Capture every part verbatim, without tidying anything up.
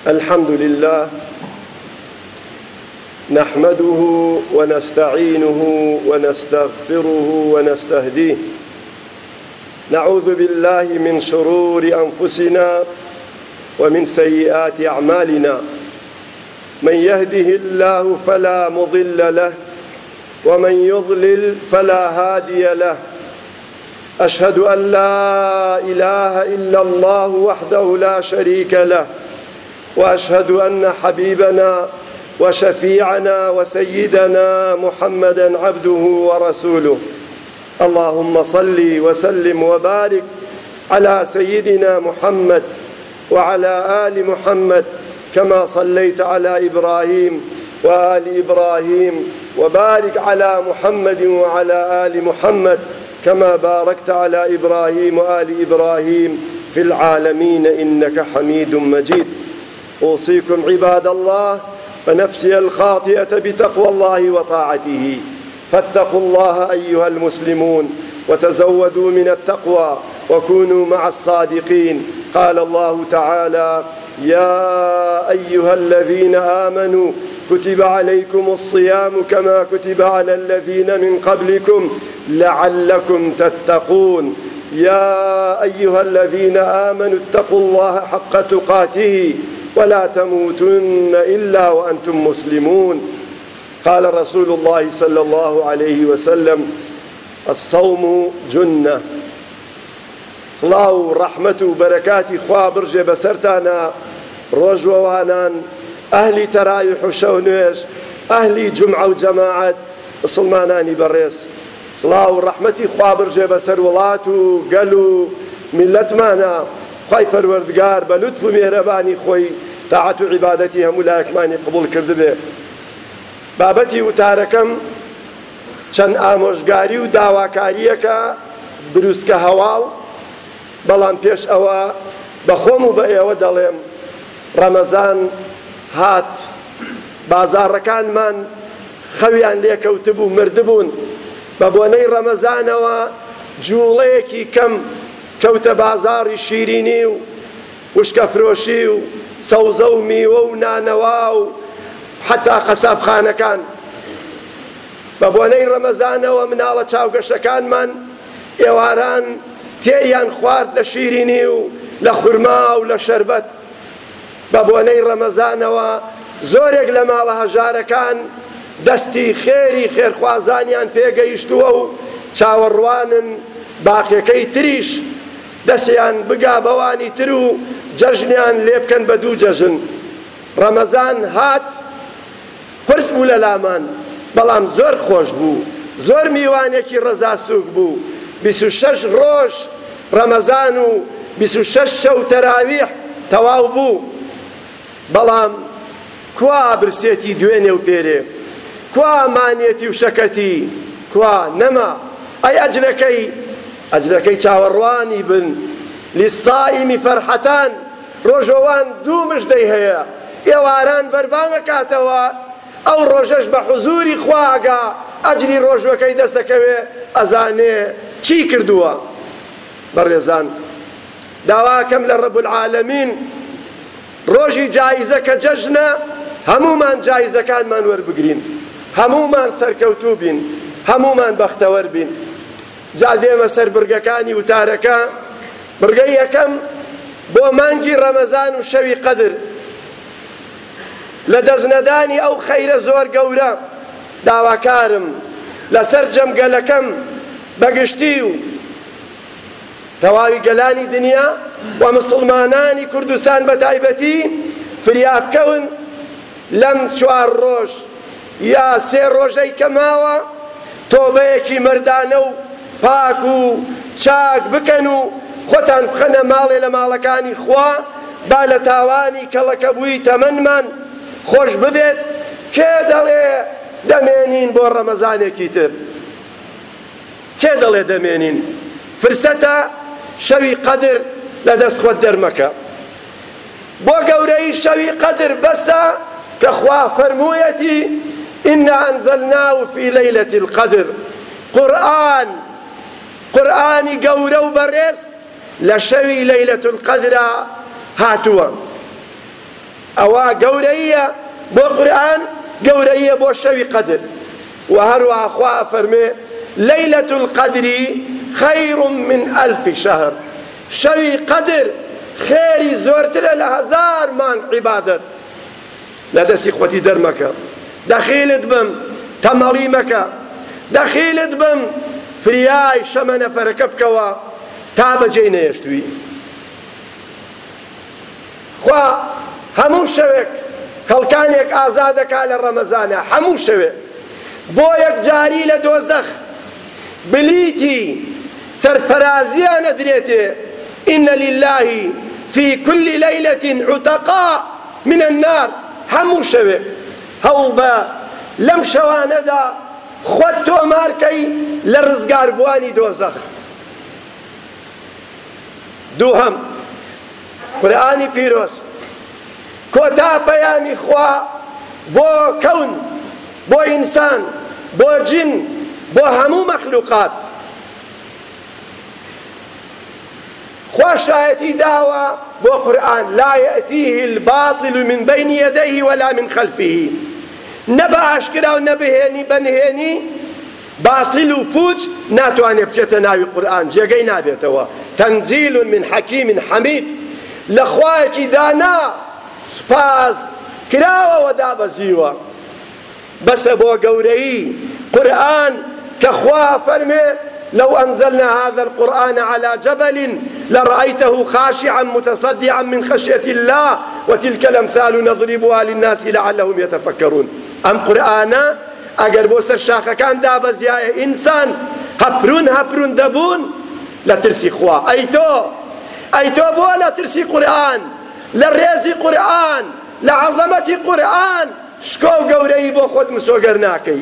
الحمد لله نحمده ونستعينه ونستغفره ونستهديه، نعوذ بالله من شرور أنفسنا ومن سيئات أعمالنا، من يهده الله فلا مضل له ومن يضلل فلا هادي له. أشهد أن لا إله إلا الله وحده لا شريك له، وأشهد أن حبيبنا وشفيعنا وسيدنا محمدا عبده ورسوله. اللهم صل وسلم وبارك على سيدنا محمد وعلى آل محمد كما صليت على إبراهيم وآل إبراهيم، وبارك على محمد وعلى آل محمد كما باركت على إبراهيم وآل إبراهيم في العالمين إنك حميد مجيد. أوصيكم عباد الله ونفسي الخاطئة بتقوى الله وطاعته، فاتقوا الله أيها المسلمون وتزودوا من التقوى وكونوا مع الصادقين. قال الله تعالى: يا أيها الذين آمنوا كتب عليكم الصيام كما كتب على الذين من قبلكم لعلكم تتقون. يا أيها الذين آمنوا اتقوا الله حق تقاته ولا تموتن إلا وأنتم مسلمون. قال رسول الله صلى الله عليه وسلم: الصوم جنة. سڵاو ڕەحمەت و بەرەکاتی خوا بڕژێ بەسەرتانە ڕۆژوەوانان، ئەهلی تەراویح و شەو نوێژ، ئەهلی جومعە و جەماعەت، مسڵمانانی بەڕێز. سڵاو و ڕەحمەتی خوا بڕژێ بەسەر وڵات و گەل و میلەتمانە. خوای پەروەردگار بە لوتف و مێرەبانی خۆی تاعەت و عیبادەتی هەموو لایەکمانی قبوڵ کردبێ. بابەتی وتارەکەم چەند ئامۆژگاری و داواکاریەکە دروستکە هەواڵ، بەڵام پێش ئەوە بەخۆم و بە ئێوە دەڵێم ڕەمەزان هات، بازاڕەکانمان خەویان لێکەوتبوو، مردبوون. بە بۆنەی ڕەمەزانەوە جوڵەیەکی کەم کەوتە بازاڕی شیرینی و وشکەفرۆشی و سەوزە و میوە و نانەوا و حتا قەسابخانەکان. بە بۆنەی ڕەمەزانەوە مناڵە چاوگەشەکانمان ئێواران تێیان خوارد لە شیرینی و لە خورما و لە شەربەت. بە بۆنەی ڕەمەزانەوە زۆرێک لە ماڵە هەژارەکان دەستی خێری خێرخوازانیان پێگەیشتووە و چاوەڕوانن باقیەکەی تریش دەستیان بگا بەوانی تر و جەژنیان لێ بکەن بە دوو جەژن. ڕەمەزان هات، قرس بوو لە لامان، بەڵام زۆر خۆش بوو، زۆر میوانێکی ڕەزاسووک بوو. بیست و شەش ڕۆژ ڕەمەزان و بیست و شەش شەو تەراویح تەواو بوو. بەڵام کوا برسێتی دوێنێ و پێرێ، کوا مانێتی و شەکەتی، کوا نەما. ئەی ئەجرەکەی ئەجرەکەی چاوەڕوانی بن. لیسائیمی فەرحەتان، ڕۆژەوان دوو مژدەی هەیە، ئێواران بەربان نەکاتەوە، ئەو ڕۆژەش بە حوزوری خواگا ئەجری ڕۆژوەکەی دەسەکەوێ، ئەزانێ چی کردووە. بەڕێزان، داواکەم لە ڕەب العالەمین ڕۆژی جایزە کە جەژنە هەموومان جایزەکانمان وەربگرین، هەموومان سەرکەوتوو بین، هەموومان بەختەوەر بین. جا دێمە سەر برگەکانی وتارەکە. برگەی یەکەم بۆ مانگی ڕەمەزان و شەوی قەدر، لە دەستنەدانی ئەو خەیرە زۆر گەورە داواکارم لەسەر جەمگەلەکەم بەگشتی و تەواوی گەلانی دنیا و مسڵمانانی کوردستان بە تایبەتی فریابکەون لەم چوار ڕۆژ یا سێ ڕۆژەی کە ماوە تۆبەیەکی مەردانە و پاک و چاک بکەن و خۆتان بخەنە ماڵێ لە ماڵەکانی خوا، با لە تاوانی کەڵەکەبووی تەمەنمان خۆش ببێت. کێ دەڵێ دەمێنین بۆ ڕەمەزانێکی تر؟ کێ دەڵێ دەمێنین؟ فرسەتە شەوی قەدر لە دەست خۆت دەرمەکە. بۆ گەورەی شەوی قەدر بەسە کە خوا فەرموویەتی: ئینا ئەنزەلناه فی لەیلەتی القەدر. قورئان قورئانی گەورە و بەڕێز لە شەوی لەیلەت القەدرە هاتووە. ئەوە گەورەیە بۆ قورئان، گەورەیە بۆ شەوی قەدر. و هەروەها خوا فەرمێ لەیلەة القەدر خەیر من ئەلف شەهر، شەوی قەدر خێری زۆرترە لە هەزار مانگ عیبادەت. لە دەستی خۆتی دەرمەکە، دەخیلت بم تەمەڵی مەکە، دەخیلت بم فریای شەمە نەفەرەکە بکەوە تا بەجێی نەهێشتووی. خوا هەموو شەوێک خەڵکانێک ئازا دەکا لە ڕەمەزانە، هەموو شەوێک بۆ یەکجاری لە دۆزەخ بلیتی سەرفەرازیان ئەدرێتێ ئینە لله في كل ليلة عتقاء من النار. هەموو شەوێک هەوڵ بە لەم شەوانەدا خۆت تۆمارکەی لە ڕزگاربووانی دۆزەخ. دووهەم، قورئانی پیرۆز کۆتا پەیامی خوا بۆ کەون، بۆ ئینسان، بۆ جن، بۆ هەموو مەخلوقات. خوا شایەتی داوە بۆ قورئان لا یەئتیه الباطل من بین یدیه ولا من خلفه، نە بە ئاشکرا و نە بەهێنی بەنهێنی باتیل و پوچ ناتوانێ بچێتە ناوی قورئان، جێگەی نابێتەوە. تەنزیل من حەکیم حەمید، لە خوایەکی دانا سوپاس کراوەوە دابەزیوە. بەسە بۆ گەورەی قورئان کە خوا فەرمێ لو أنزلنا هذا القرآن على جبل لرأيته خاشعا متصدعا من خشية الله وتلك الأمثال نضربها للناس لعلهم يتفكرون. أم قرآن أجر بوسر شاخة كان دابز يا إنسان هبرون هبرون دبون لا ترسي خوا أيتو أيتو بو لا ترسي قرآن للريزي قرآن لعظمة قرآن شكو قوري بو خود مسوقرناكي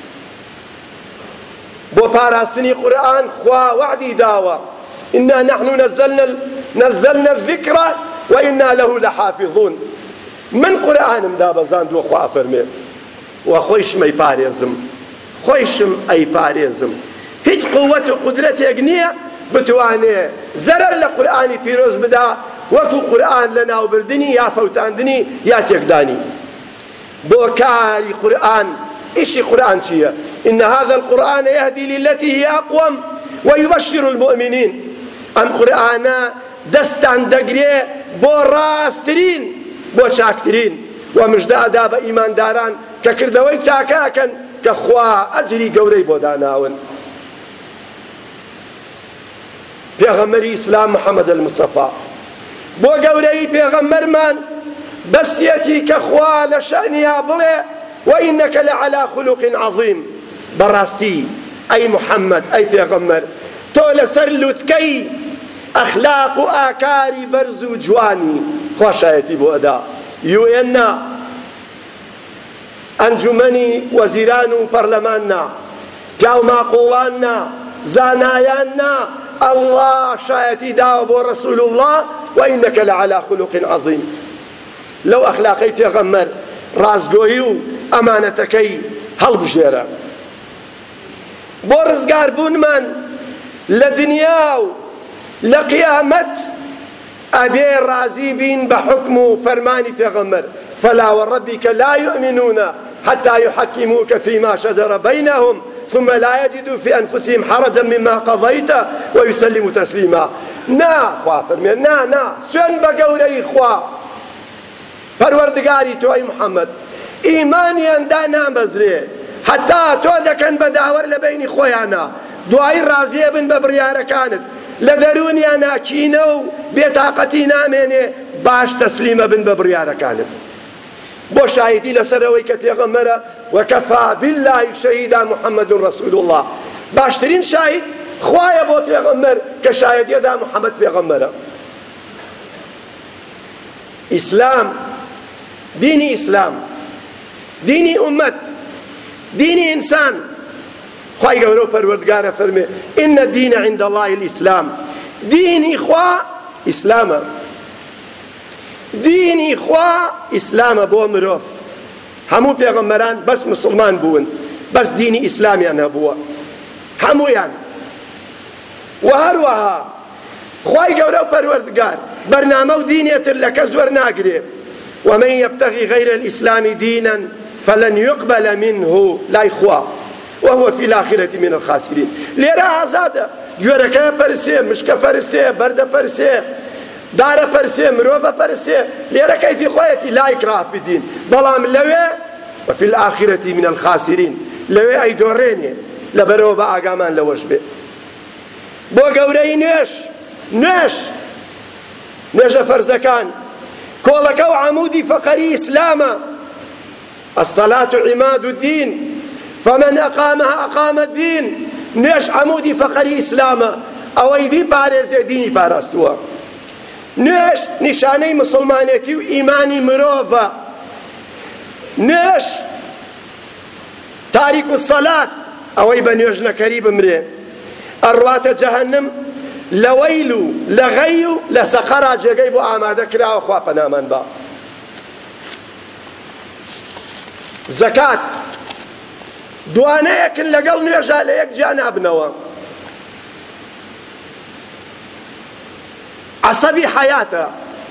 بۆ پاراستنی قورئان خوا وعدی داوە ئنا نحن نزلنا نزلنا الذکر وإنا له لحافظون. من قورئانم دابەزاندووە خوا فەرمێ و خۆیشم ئەیپارێزم، خۆیشم ئەیپارێزم. هیچ قووەت و قودرەتێک نییە بتوانێ زەرەر لە قورئانی پیرۆز بدا وەکو قورئان لە ناوبردنی یا فەوتاندنی یا تێکدانی. بۆ کاری قورئان إيش القرآن شيء إن هذا القرآن يهدي للتي هي أقوم ويبشر المؤمنين. أم قرآن دستان دقري بو راسترين بو شاكترين ومجداء داب إيمان داران ككردوي شاكاكا كخوا أجري قوري بو داناون. پیغمبری اسلام محمد المصطفى بو قوري پیغمبر من بسيتي كخوا لشأنها بلي وإنك لعلى خلق عظيم. براستي أي محمد أي پیغمبر تول سرلتكي أخلاق آكاري برزو جواني خوشايتي بو أدا يو إن أنجمني وزيران برلماننا جاو معقولاننا زاناياننا الله شايتي داو بو رسول الله وإنك لعلى خلق عظيم. لو أخلاقي پیغمبر رازقوهيو ئەمانەتەکەی هەڵبژێرە بۆ ڕزگاربوون من لە دنیا و لە قیامەت ئەبێ ڕازی بین بە حکم و فەرمانی پێغەمبەر فلا وربك لا يؤمنون حتى يحكموك فيما شجر بينهم ثم لا يجدوا في أنفسهم حرجا مما قضيت ويسلموا تسليما. نا خوا فەرمێ نا نا سوێن بە گەورەی خوا پەروەردگاری تۆ ئەی محەممەد ئیمانیان دا نامەزرێ حتا تۆ دەکەن بە داوەر لە بینی خۆیانە دوایی ڕازیە بن بە بڕیارەکانت لە دەرونیانە کینە و بێتاقەتی نامێنێ باش تەسلیمە بن بە بڕیارەکانت. بۆ شایدی لەسەرەوەی کە پێغەمبەرە وەکەفا بالله شەهیدا محەممەد ڕەسوول الله باشترین شاهید خوایە بۆ پێغەمبەر کە شایدیەدا محەممەد پێغەمبەرە. ئیسلام دینی ئیسلام دینی ئومەت دینی ئینسان خوای گەورە و پەروەردگارە فەرمێ ئین الدین عند الله الئیسلام دینی خوا ئیسلامە دینی خوا ئیسلامە بۆ مرۆڤ هەموو پێغەمبەران بەس مسلمان بوون بەس دینی ئیسلامیان هەبووە هەموویان و هەروەها خوای گەورە و پەروەردگار بەرنامە و دینێتر لە کەس وەرناگرێ ومن يبتغي غير الإسلام دينا فلن يقبل منه لا إخوة وهو في الآخرة من الخاسرين. ليرا آزادة جوێرەکە پەرسێ، مشکە پەرسێ، بەردە پەرسێ، دارە پەرسێ، مرۆڤە پەرسێ، لێرە کەیفی خۆیەتی لا إكراه في الدين. بەڵام لەوێ وفي الآخرة من الخاسرين لەوێ ئەیدۆڕێنێ لەبەرەوە بە ئاگامان لەوەش بێ. بۆ گەورەی نوێش نوێش نوێژە فەرزەکان کۆڵەکە و عەموودی فەقەری ئیسلامە. الصلاة عماد الدين فمن أقامها أقام الدين. نوێش عەموودی فەقەری ئیسلامە، ئەوەی بیپارێزێ دینی پاراستووە. نوێش نیشانەی مسلمانێتی و ئیمانی مرۆڤە. نوێش تاریک الصلاة ئەوەی بە نوێژ نەکەری بمرێ ئەڕواتە جەهەنم لە وەیل و لە غەی و لە سەقەرا جێگەی بۆ ئامادە کراوە. خوا پەنامان با. زەکات دوانەیەکن لەگەڵ نوێژە لە یەک جیا نابنەوە. عەسەبی حەیاتە.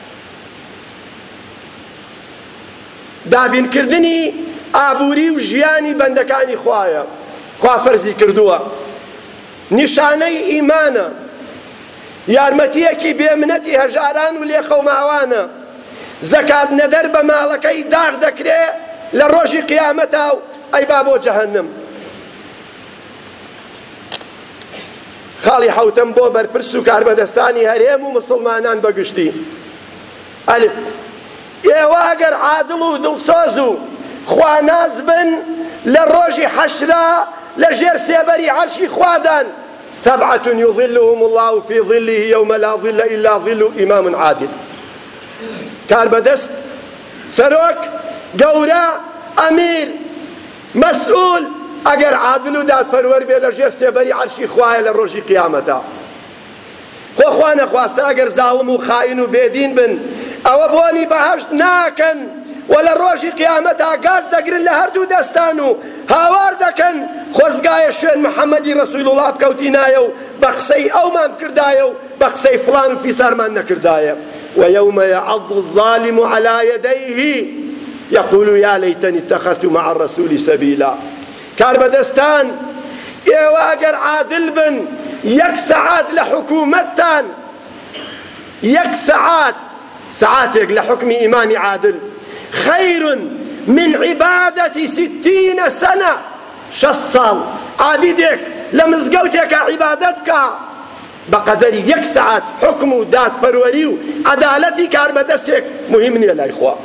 دابینکردنی ئابووری و ژیانی بەندەکانی خوایە. خوا فەرزی کردووە. نیشانەی ئیمانە. یارمەتیەکی بێمنەتی هەژاران و لێخەوماوانە. زەکات نەدەر بە ماڵەکەی داغ دەکرێ لە ڕۆژی قیامەتا و ئەی با بۆ جەهەنم. خاڵی حەوتەم بۆ بەرپرس و کاربەدەستانی هەرێم و مسلمانان بەگشتی. ئەلف ئێوە ئەگەر عادڵ و دڵسۆز و خواناز بن لە ڕۆژی حەشرا لە ژێر سێبەری عەرشی خوادان سەبعەة یظلهم الله في ظله يوم لا ظل إلا ظل إمام عادل. کاربەدەست، سەرۆک، گەورە، ئەمیر، مەسئول ئەگەر عادل و دادپەروەر بێ لە ژێر سێبەری عەرشی خوایە لە ڕۆژی قیامەتا. خۆ خوا نەخواستە ئەگەر زاڵم و خائین و بێدین بن ئەوە بۆنی بەهەشت ناکەن و لە ڕۆژی قیامەتا گاز دەگرن لە هەردوو دەستان و هاوار دەکەن خۆزگایە شوێن محەممەدی ڕەسوول الله بکەوتینایە و بە قسەی ئەومان کردایە و بە قسەی فڵان و فیسارمان نەکردایە. ويوم يعض الظالم على يديه يقول يا ليتني اتخذت مع الرسول سبيلا. کاربەدەستان ئێوە ئەگەر عادل بن یەک سەعات لە حکوومەتتان یەک سەعات سەعاتێک لە حکمی ئیمامی عادل خەیر من عیبادەتی ستینە سەنە شەش ساڵ عابیدێک لە مزگەوتێکە عیبادەت کە بەقەدەری یەک سەعات حکم و دادپەروەری و عەدالەتی کاربەدەستێک مهم نییە لای خوا.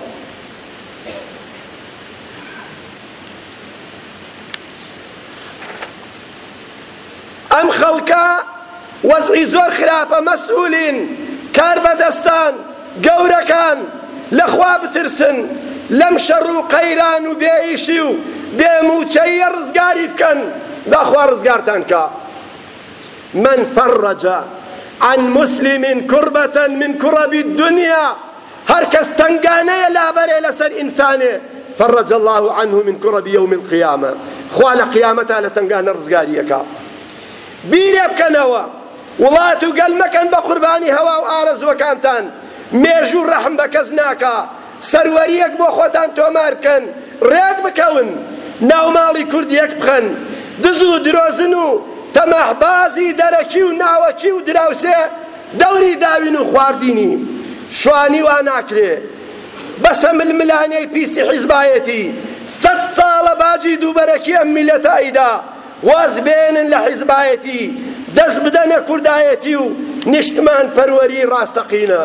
ئەم خەڵکە وەزعی زۆر خراپە. مەسئولین، کاربەدەستان، گەورەکان لەخوا بترسن، لەم شەڕ و قەیران و بێئیشی و بێموچەیە ڕزگاری بکەن. داخوا ڕزگارتان کە. من فرج عن مسلم كربة من كرب الدنيا هر کەس تنگانەیە لابەرێ لەسەر ئینسانێ فرج الله عنه من كرب يوم القيامة. خوا لە قیامەتا لە تنگانە ڕزگاریەکە. بیرێ بکەنەوە وڵات و گەل مەکەن بە قوربانی هەوا و ئارەزوەکانتان. مێژوو ڕەحم بە کەس ناکا. سەروەریەک بۆ خۆتان تۆمار بکەن. ڕێک بکەون ناوماڵی کوردیەک بخەن. دز و درۆزن و تەمەحبازی دەرەکی و ناوەکی و دراوسێ دەوری داوین و خواردینی شوانی وا ناکرێ. بەسە ململانەی پیسی حیزبایەتی سەد ساڵە باجی دووبەرەکی ئەم میلەتە ئەیدا واز بێنن لە حیزبایەتی دەست بدەنە کوردایەتی و نیشتمان پەروەری ڕاستەقینە.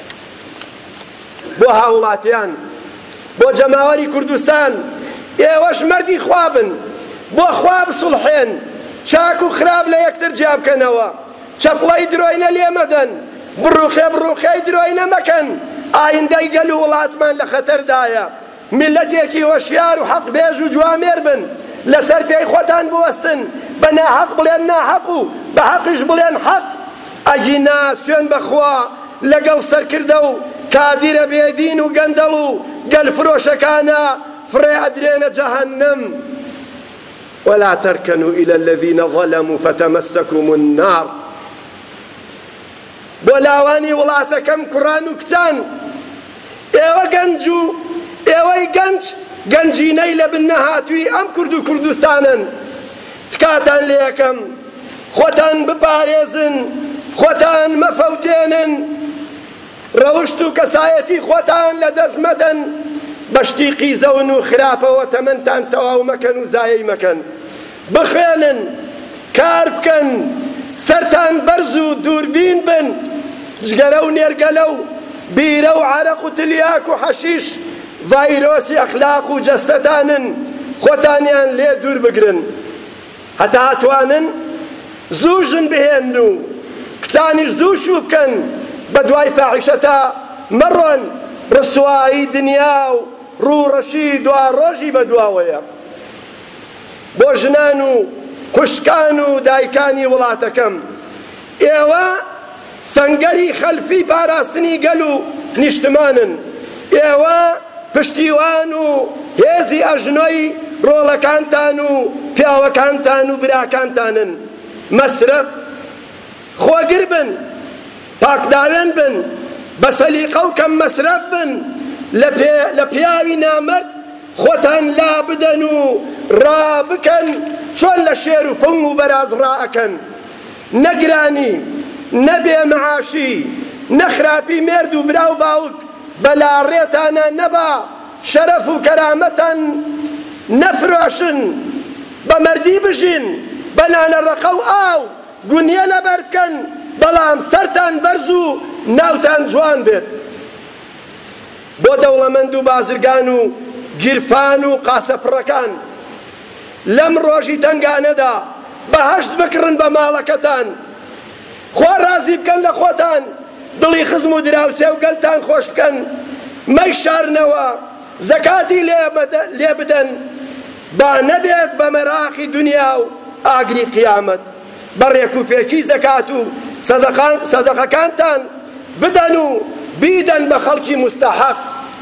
بۆ هاوڵاتیان، بۆ جەماوەری کوردستان ئێوەش مەردی خوابن، بۆ خوا بسوڵحێن، چاک و خراپ لە یەکتر جیا بکەنەوە، چەپڵەی درۆینە لێ مەدەن، بڕوخێ بڕوخەی درۆینە مەکەن. ئایندەی گەل و وڵاتمان لە خەتەردایە. میلەتێکی وەشیار و حەق بێژ و جوامێر بن. لەسەر پێی خۆتان بوەستن، بە ناحەق بڵێن ناحەق و بە حەقیش بڵێن حەق. ئەگینا سوێن بەخوا لەگەڵ سەرکردە و کادیرە بێدین و گەندەڵ و گەلفرۆشەکانە فڕێ ئەدرێنە جەهەنەم. ولا تركنوا إلى الذين ظلموا فتمسكم النار. بۆ لاوانی وڵاتەکەم کوڕان و کچان ئێوە گەنج و ئێوەی گەنج گەنجینەی لە بن نەهاتووی ئەم کورد و کوردستانن تکاتان لێ یەکەم خۆتان بپارێزن خۆتان مەفەوتێنن ڕەوشت و کەسایەتی خۆتان لە دەست مەدەن بەشتی قیزەون و خراپەوە تەمەنتان تەواو مەکەن و زایەی مەکەن بخوێنن کار بکەن سەرتان بەرز و دووربین بن جگەرە و نێرگەلە و بیرە و عەرەق و تلیاک و حەشیش ڤایرۆسی ئەخلاق و جەستەتانن خۆتانیان لێ دوور بگرن هەتا هاتوانن زووژن بهێن و کتانیش زوو شوو بکەن بە دوای فاحیشەتە مەڕۆن ڕسوایی دنیا و ڕووڕەشی دوا ڕۆژی بەدواوەیە بۆ ژنان و خوشکان و دایکانی وڵاتەکەم ئێوە سەنگەری خەلفی پاراستنی گەل و نیشتمانن ئێوە پشتیوان و هێزی ئەژنۆی ڕۆڵەکانتان و پیاوەکانتان و براکانتانن مەسرف خۆگر بن پاکداوێن بن بە سەلیقە و کەم مەسرف بن لە پیاوی نامەرد خۆتان لا بدەن و ڕابکەن چۆن لە شێر و پەنگ و بەراز ڕائەکەن نەگرانی نەبێ مەعاشی نەخراپی مێرد و برا و باوک بەلاڕێتانە نەبا شەرەف و کەرامەتان نەفرۆشن بە مەردی بژین بە نانەڕەخە و ئاو گونیە لەبەر بکەن بەڵام سەرتان بەرز و ناوتان جوان بێت بۆ دەوڵەمەند و بازرگان و گیرفان و قاسەپڕەکان لەم ڕۆژی تەنگانەدا بەهەشت بکڕن بە ماڵەکەتان خوا ڕازی بکەن لە خۆتان دڵی خزم و دراوسێ و گەلتان خۆش بکەن مەی شارنەوە زەکاتی لێ بدەن با نەبێت بە مەراقی دنیا و ئاگری قیامەت بەڕێک و پێکی زەکات و سەدەقەکانتان بدەن و بیدەن بە خەڵکی مستەحەق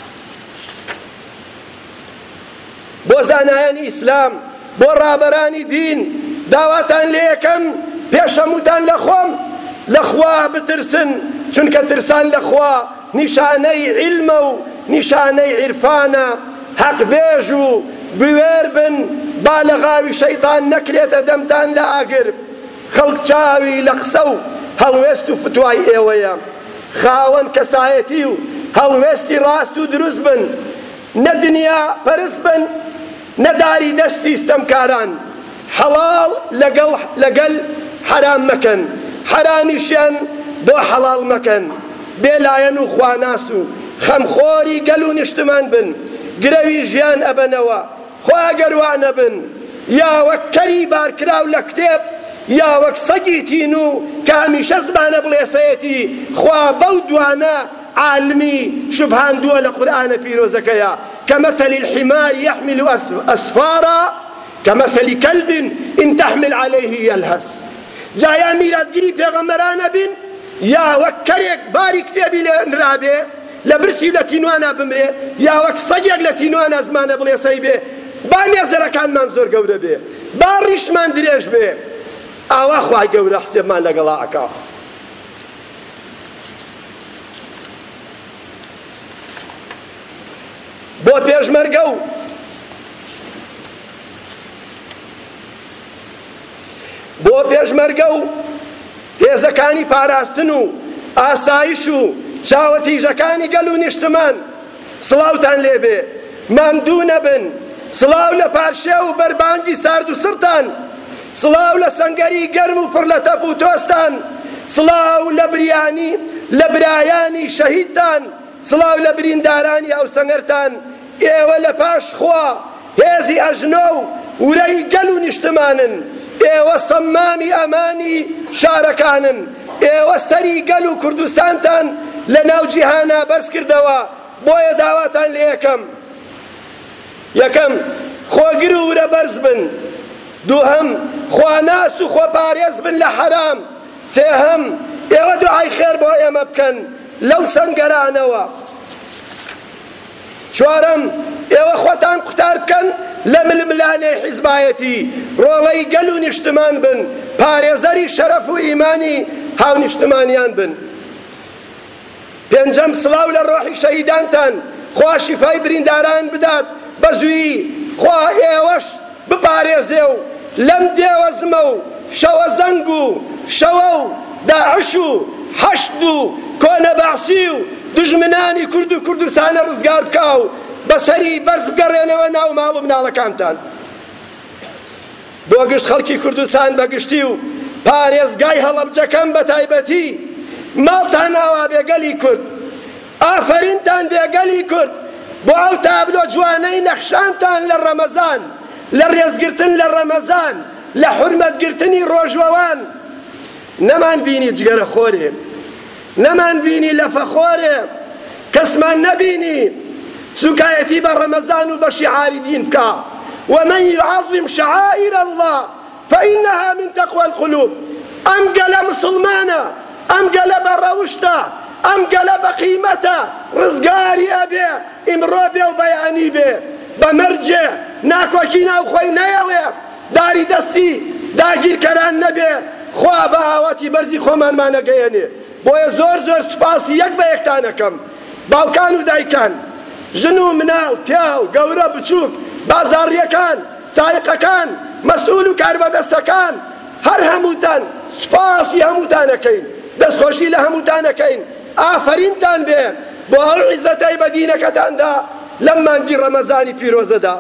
بۆ زانایانی ئیسلام بۆ ڕابەرانی دین داواتان لێ یەکەم پێشەموتان لە خۆم لە خوا بترسن چونکە ترسان لە خوا نیشانەی عیلمە و نیشانەی عیرفانە حەقبێژ و بوێر بن با لە غاوی شەیطان نەکرێتە دەمتان لە ئاگر خەڵک چاوی لە قسە و هەڵوێست و فتوای ئێوەیە خاوەن کەسایەتی و هەڵوێستی ڕاست و دروست بن نە دنیا پەرست بن نەداری دەستی ستەمکاران حەڵاڵ لەگەڵ حەرام مەکەن حەرامیشیان بۆ حەڵاڵ مەکەن بێلایەن و خواناس و خەمخۆری گەل و نیشتمان بن گرەوی ژیان ئەبەنەوە خوا ئەگەر وا نەبن یا وەک کەری بارکراو لە کتێب یا وەک سەگی تین و کە هەمیشە زمانە بڵێسەیەتی خوا بەو دوانە عالمی شوبهاندووە لە قورئانە پیرۆزەکەیە كمثل الحمار يحمل أسفارا كمثل كلب إن تحمل عليه يلهث جایا میراتگیری پێغەمبەرانە بین یا وەک کەرێک باری کتێبی نرابێ لە برسی لە تینوانە بمرێ یا وەک سەگێک لە تینوانە زمانە بڵێسەی بێ با نێزەرەکانمان زۆر گەورە بێ با ڕیشمان درێژ بێ ئاوا خوای گەورە حسێبمان لەگەڵا ئەکا بۆ پێشمەرگە و بۆ پێشمەرگە و هێزەکانی پاراستن و ئاسایش و چاوەتیژەکانی گەل و نیشتمان سڵاوتان لێبێ مامدوو نەبن سڵاو لە پارشێ و بەربانگی سارد و سرتان سڵاو لە سەنگەری گەرم و پڕ لە تەپ و تۆستان سڵاو لە بریانی لە برایانی شەهیدتان سڵاو لە بریندارانی ئەو سەنگەرتان ئێوە لە پاش خوا هێزی ئەژنۆ و ورەی گەل و نیشتمانن ئێوە سەمامی ئەمانی شارەکانن ئێوە سەری گەل و کوردستانتان لە ناو جیهانە بەرز کردەوە بۆیە داواتان لێ یەکەم یەکەم خۆگر و ورە بەرز بن دووهەم خواناس و خۆپارێز بن لە حەرام سێهەم ئێوە دوعای خێر بۆ ئێمە بکەن لەو سەنگەرانەوە چوارەم ئێوە خۆتان قوتار بکەن لە ململانەی حیزبایەتی ڕۆڵەی گەل و نیشتمان بن پارێزەری شەرەف و ئیمانی هاو نیشتمانیان بن پێنجەم سڵاو لە ڕۆحی شەهیدانتان خوا شیفای برینداران بدات بەزووی خوا ئێوەش بپارێزێ و لەم دێوەزمە و شەوە زەنگ و شەوە و داعش و حەشد و کۆنە بەعسی و دژمنانی کورد و کوردستانە ڕزگار بکە و بەسەری بەرز بگەڕێنەوە ناو ماڵ و مناڵەکانتان. بۆ گشت خەڵکی کوردستان بەگشتی و پارێزگای هەڵەبجەکەم بە تایبەتی ماڵتان ناوا بێگەلی کورد، ئافەرینتان بێگەلی کورد بۆ ئەو تابلۆ جوانەی نەخشانتان لە ڕەمەزان، لە ڕێزگرتن لە ڕەمەزان، لە حورمەتگرتنی ڕۆژوەوان. نەمان بینی جگەرە خۆرێ، نەمان بینی لەفە خۆرێ، کەسمان نەبینی سوکایەتی بە ڕەمەزان و بە شیعاری دین بکە. ومن يعظم شعائر الله فإنها من تقوى القلوب. ئەم گەلە مسلمانە، ئەم گەلە بە ڕەوشتە، ئەم گەلە بە قیمەتە، ڕزگاری ئەبێ ئیمڕۆ بێ و بەیانی بێ، بە مەرجێ ناکۆکی ناو خۆی نەیەڵێ، داری دەستی داگیرکەران نەبێ، خوا بە ئاوەتی بەرزی خۆمانمانەگەیەنێ. بۆیە زۆر زۆر سوپاسی یەک بە یەکتانەکەم، باوکان و دایکان، ژن و مناڵ، پیا و گەورە بچووک، بازاڕیەکان، سایقەکان، مەسئول و کاربەدەستەکان، هەر هەمووتان سوپاسی هەمووتانەکەین، دەستخۆشی لە هەمووتانەکەین. ئافەرینتان بێ بۆ ئەو عیزەتەی بە دینەکەتاندا لەم مانگی ڕەمەزانی پیرۆزەدا.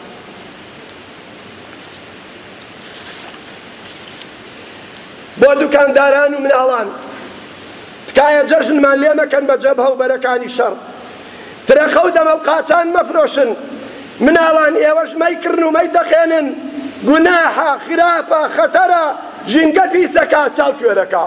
بۆ دوکانداران و مناڵان تکایە جەژنمان لێ مەکەن بە جەبهە و بەرەکانی شەڕ، ترەخە و دەمە و قاچان مەفرۆشن. مناڵان ئێوەش مەیکردن و مەیتەقێنن، گوناحە، خراپە، خەتەرە، ژینگە پیسەکە، چاوکوێرەکە.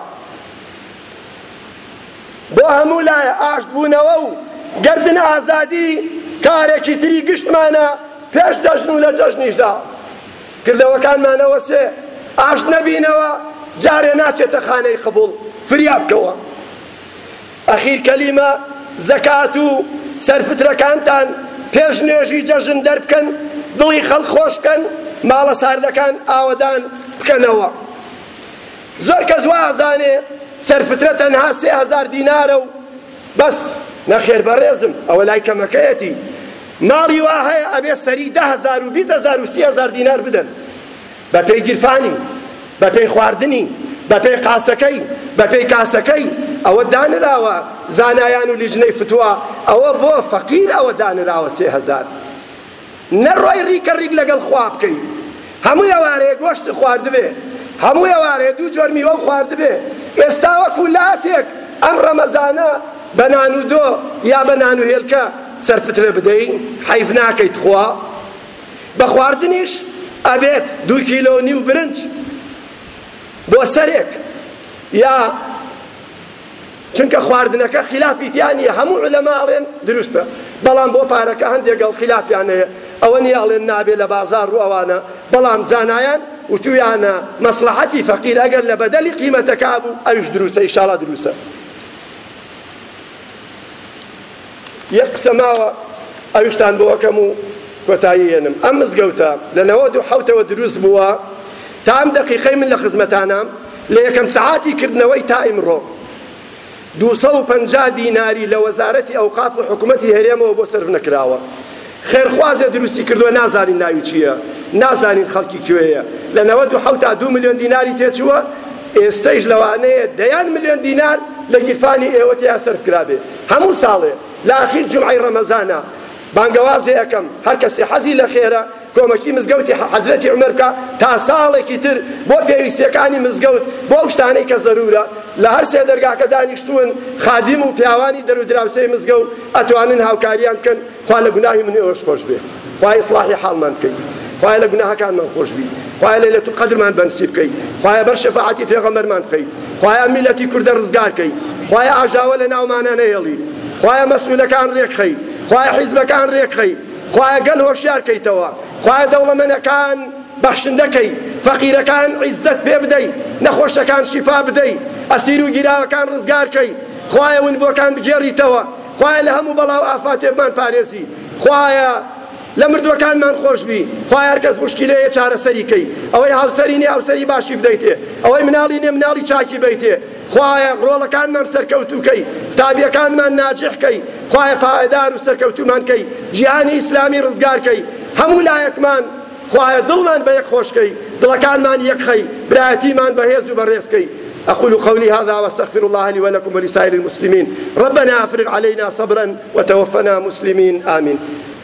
بۆ هەموو لایە ئاشتبوونەوە و گەردن ئازادی کارێکی تری گشتمانە پێش جەژن و لە جەژنیشدا. کردەوەکانمانەوە سێ ئاشت نەبینەوە جارێ ناچێتە خانەی قبوڵ، فریابکەوە. ئەخیر کەلیمە زەکات و سەرفترەکانتان پێش نوێژی جەژن دەربکەن، دڵی خەڵک خۆش بکەن، ماڵە ساردەکان ئاوەدان بکەنەوە. زۆر کەس وازانێ سەرفترە تەنها سێ هەزار دینارە و بەس. نەخێر بەڕێزم، ئەوە لای کەمەکەیەتی. ماڵی وا هەیە ئەبێ سەری دە هەزار و بیست هەزار و سی هەزار دینار بدەن بە پێی گیرفانی، بە پێی خواردنی، بە پێی قاسەکەی، بە پێی کاسەکەی. ئەوە دانراوە زانایان و لیژنەی فتووە، ئەوە بۆ فەقیر ئەوە دانراوە سێ هەزار. نەڕۆی ڕیکە ڕیک لەگەڵ خوا بکەی، هەموو ئەوارەیە گۆشت خواردبێ، هەموو ئەوارەیە دوو جۆر میوە خواردبێ. ئێستا وەکو لاتێک ئەم ڕەمەزانە بە نان و دۆ یا بە نان و هێلکە سەرفترە بدەی، حەیف ناکەیت خوا. بە خواردنیش ئەبێت دوو کیلۆ نیو برنج بۆ سەرێک، یا چونکە خواردنەکە خلافی تیانیە، هەموو عولەما ئەڵێن دروستە، بەڵام بۆ پارەکە هەندێکەڵ خلافیان هەیە، ئەوە نیە ئەڵێن نابێ لە بازار ڕوو ئەوانە، بەڵام زانایان وتویانە مەسلحەتی فەقیر ئەگەر لە بەدەلی قیمەتەکە بوو ئەویش دروستە، ئیشاڵا دروستە. یەک قسە ماوە ئەویشتان بۆ وەکەم و کۆتایی هێنم. ئەم مزگەوتە لە نەوەد و حەوتەوە دروست بووە، تا ئەم دەقیقەی من لە خزمەتانە لە یەکەم سەعاتی کردنەوەی تا ئیمڕۆ دووسە و پەنجا دیناری لە وەزارەتی ئەوقاف و حکوومەتی هەرێمەوە بۆ سەرف نەکراوە. خێرخوازێ دروستی کردووە، نازانین ناوی چییە، نازانین خەڵکی کوێیە. لە نەوەد و حەوت تا دوو ملیۆن دیناری تێچووە، ئێستەیش لەوانەیە دەیان ملیۆن دینار لە گیرفانی ئێوە تیا سەرف کرابێ. هەموو ساڵێ لە ئاخیر جومعەی ڕەمەزانە بانگەوازێ یەکەم، هەر کەسێ حەزی لە خێرە کۆمەکی مزگەوتی حەزرەتی عومەر بکە تا ساڵێکی تر بۆ پێویستیەکانی مزگەوت، بۆ ئەو شتانەی کە زەرورە. لە هەر سێ دەرگاکە دانیشتوون خادیم و پیاوانی دەرو دراوسەی مزگەوت ئەتوانن هاوکاریان بکەن. خوا لە گوناهی من ئێوەش خۆش بێ، خوای ئیسلاحی حاڵمان بکەی، خوای لە گوناهەکانمان خۆش بی، خوای لەیلەتول قەدرمان بەنسیب بکەی، خوای بەر شەفاعەتی پێغەمبەرمان بخەی، خوای میلەتی کوردە ڕزگار کەی، خوای ئاژاوە لە ناومانە نەهێڵی، خوای مەسئولەکان ڕێکخەی، خوای حیزبەکان ڕێکخەی، خوای گەل هۆشیار کەیتەوە، خوای دەوڵەمەندەکان بەخشندەکەی، فەقیرەکان عیززەت پێ بدەی، نەخۆشەکان شیفا بدەی، ئەسیر و گیراوەکان ڕزگار کەی، خوایە ونبووەکان بگێڕیتەوە، خوایە لە هەموو بەڵاو ئافاتێکمان پارێزی، خوایە لە مردووەکانمان خۆش بی، خوای هەر کەس موشکیلەیە چارەسەری کەی، ئەوەی هاوسەری نیە هاوسەری باشی بدەیتێ، ئەوەی مناڵی نیە مناڵی چاکی بیتێ، خوایە ڕۆڵەکانمان سەرکەوتووکەی کتابیەکانمان ناجحکەی خوایە پایدار و سەرکەوتومان کەی جیهانی ئیسلامی ڕزگارکەی هەموو لایەکمان خوایە دڵمان بە یەک خۆشکەی دڵەکانمان یەکخەی برایەتیمان بەهێز و بەڕێزکەی أقول قولي هذا واستغفر الله لي ولكم ولسائر المسلمين ربنا أفرغ علينا صبرا وتوفنا مسلمين آمين